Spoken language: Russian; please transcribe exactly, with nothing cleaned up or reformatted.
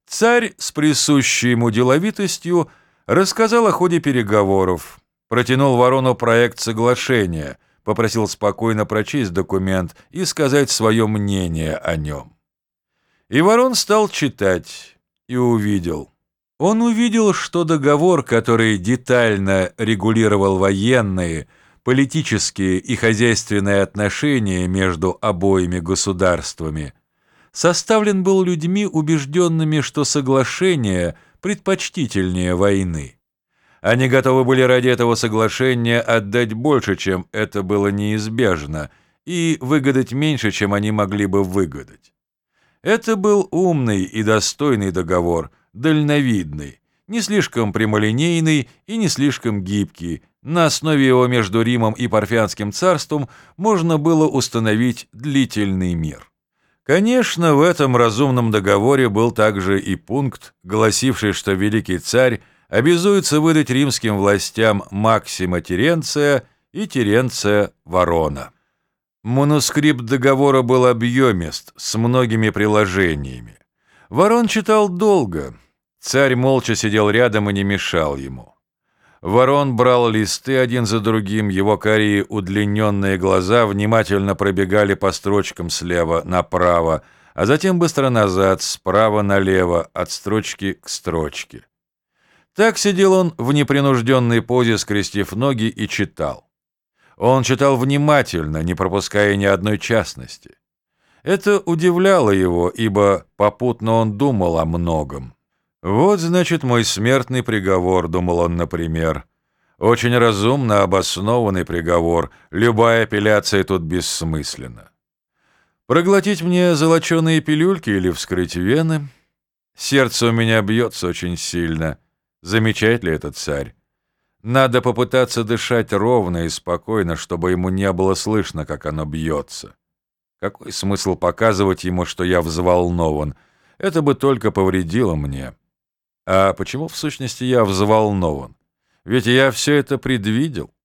Царь с присущей ему деловитостью рассказал о ходе переговоров, протянул Ворону проект соглашения, попросил спокойно прочесть документ и сказать свое мнение о нем. И Ворон стал читать и увидел. Он увидел, что договор, который детально регулировал военные, политические и хозяйственные отношения между обоими государствами, составлен был людьми, убежденными, что соглашение предпочтительнее войны. Они готовы были ради этого соглашения отдать больше, чем это было неизбежно, и выгадать меньше, чем они могли бы выгадать. Это был умный и достойный договор, дальновидный, не слишком прямолинейный и не слишком гибкий. На основе его между Римом и Парфянским царством можно было установить длительный мир. Конечно, в этом разумном договоре был также и пункт, гласивший, что великий царь обязуется выдать римским властям Максима Теренция и Теренция Ворона. Манускрипт договора был объемист, с многими приложениями. Ворон читал долго. Царь молча сидел рядом и не мешал ему. Ворон брал листы один за другим, его карие удлиненные глаза внимательно пробегали по строчкам слева направо, а затем быстро назад, справа налево, от строчки к строчке. Так сидел он в непринужденной позе, скрестив ноги, и читал. Он читал внимательно, не пропуская ни одной частности. Это удивляло его, ибо попутно он думал о многом. «Вот, значит, мой смертный приговор», — думал он, например. «Очень разумно обоснованный приговор, любая апелляция тут бессмысленна. Проглотить мне золоченые пилюльки или вскрыть вены? Сердце у меня бьется очень сильно. Замечает ли это царь? Надо попытаться дышать ровно и спокойно, чтобы ему не было слышно, как оно бьется. Какой смысл показывать ему, что я взволнован? Это бы только повредило мне. А почему, в сущности, я взволнован? Ведь я все это предвидел.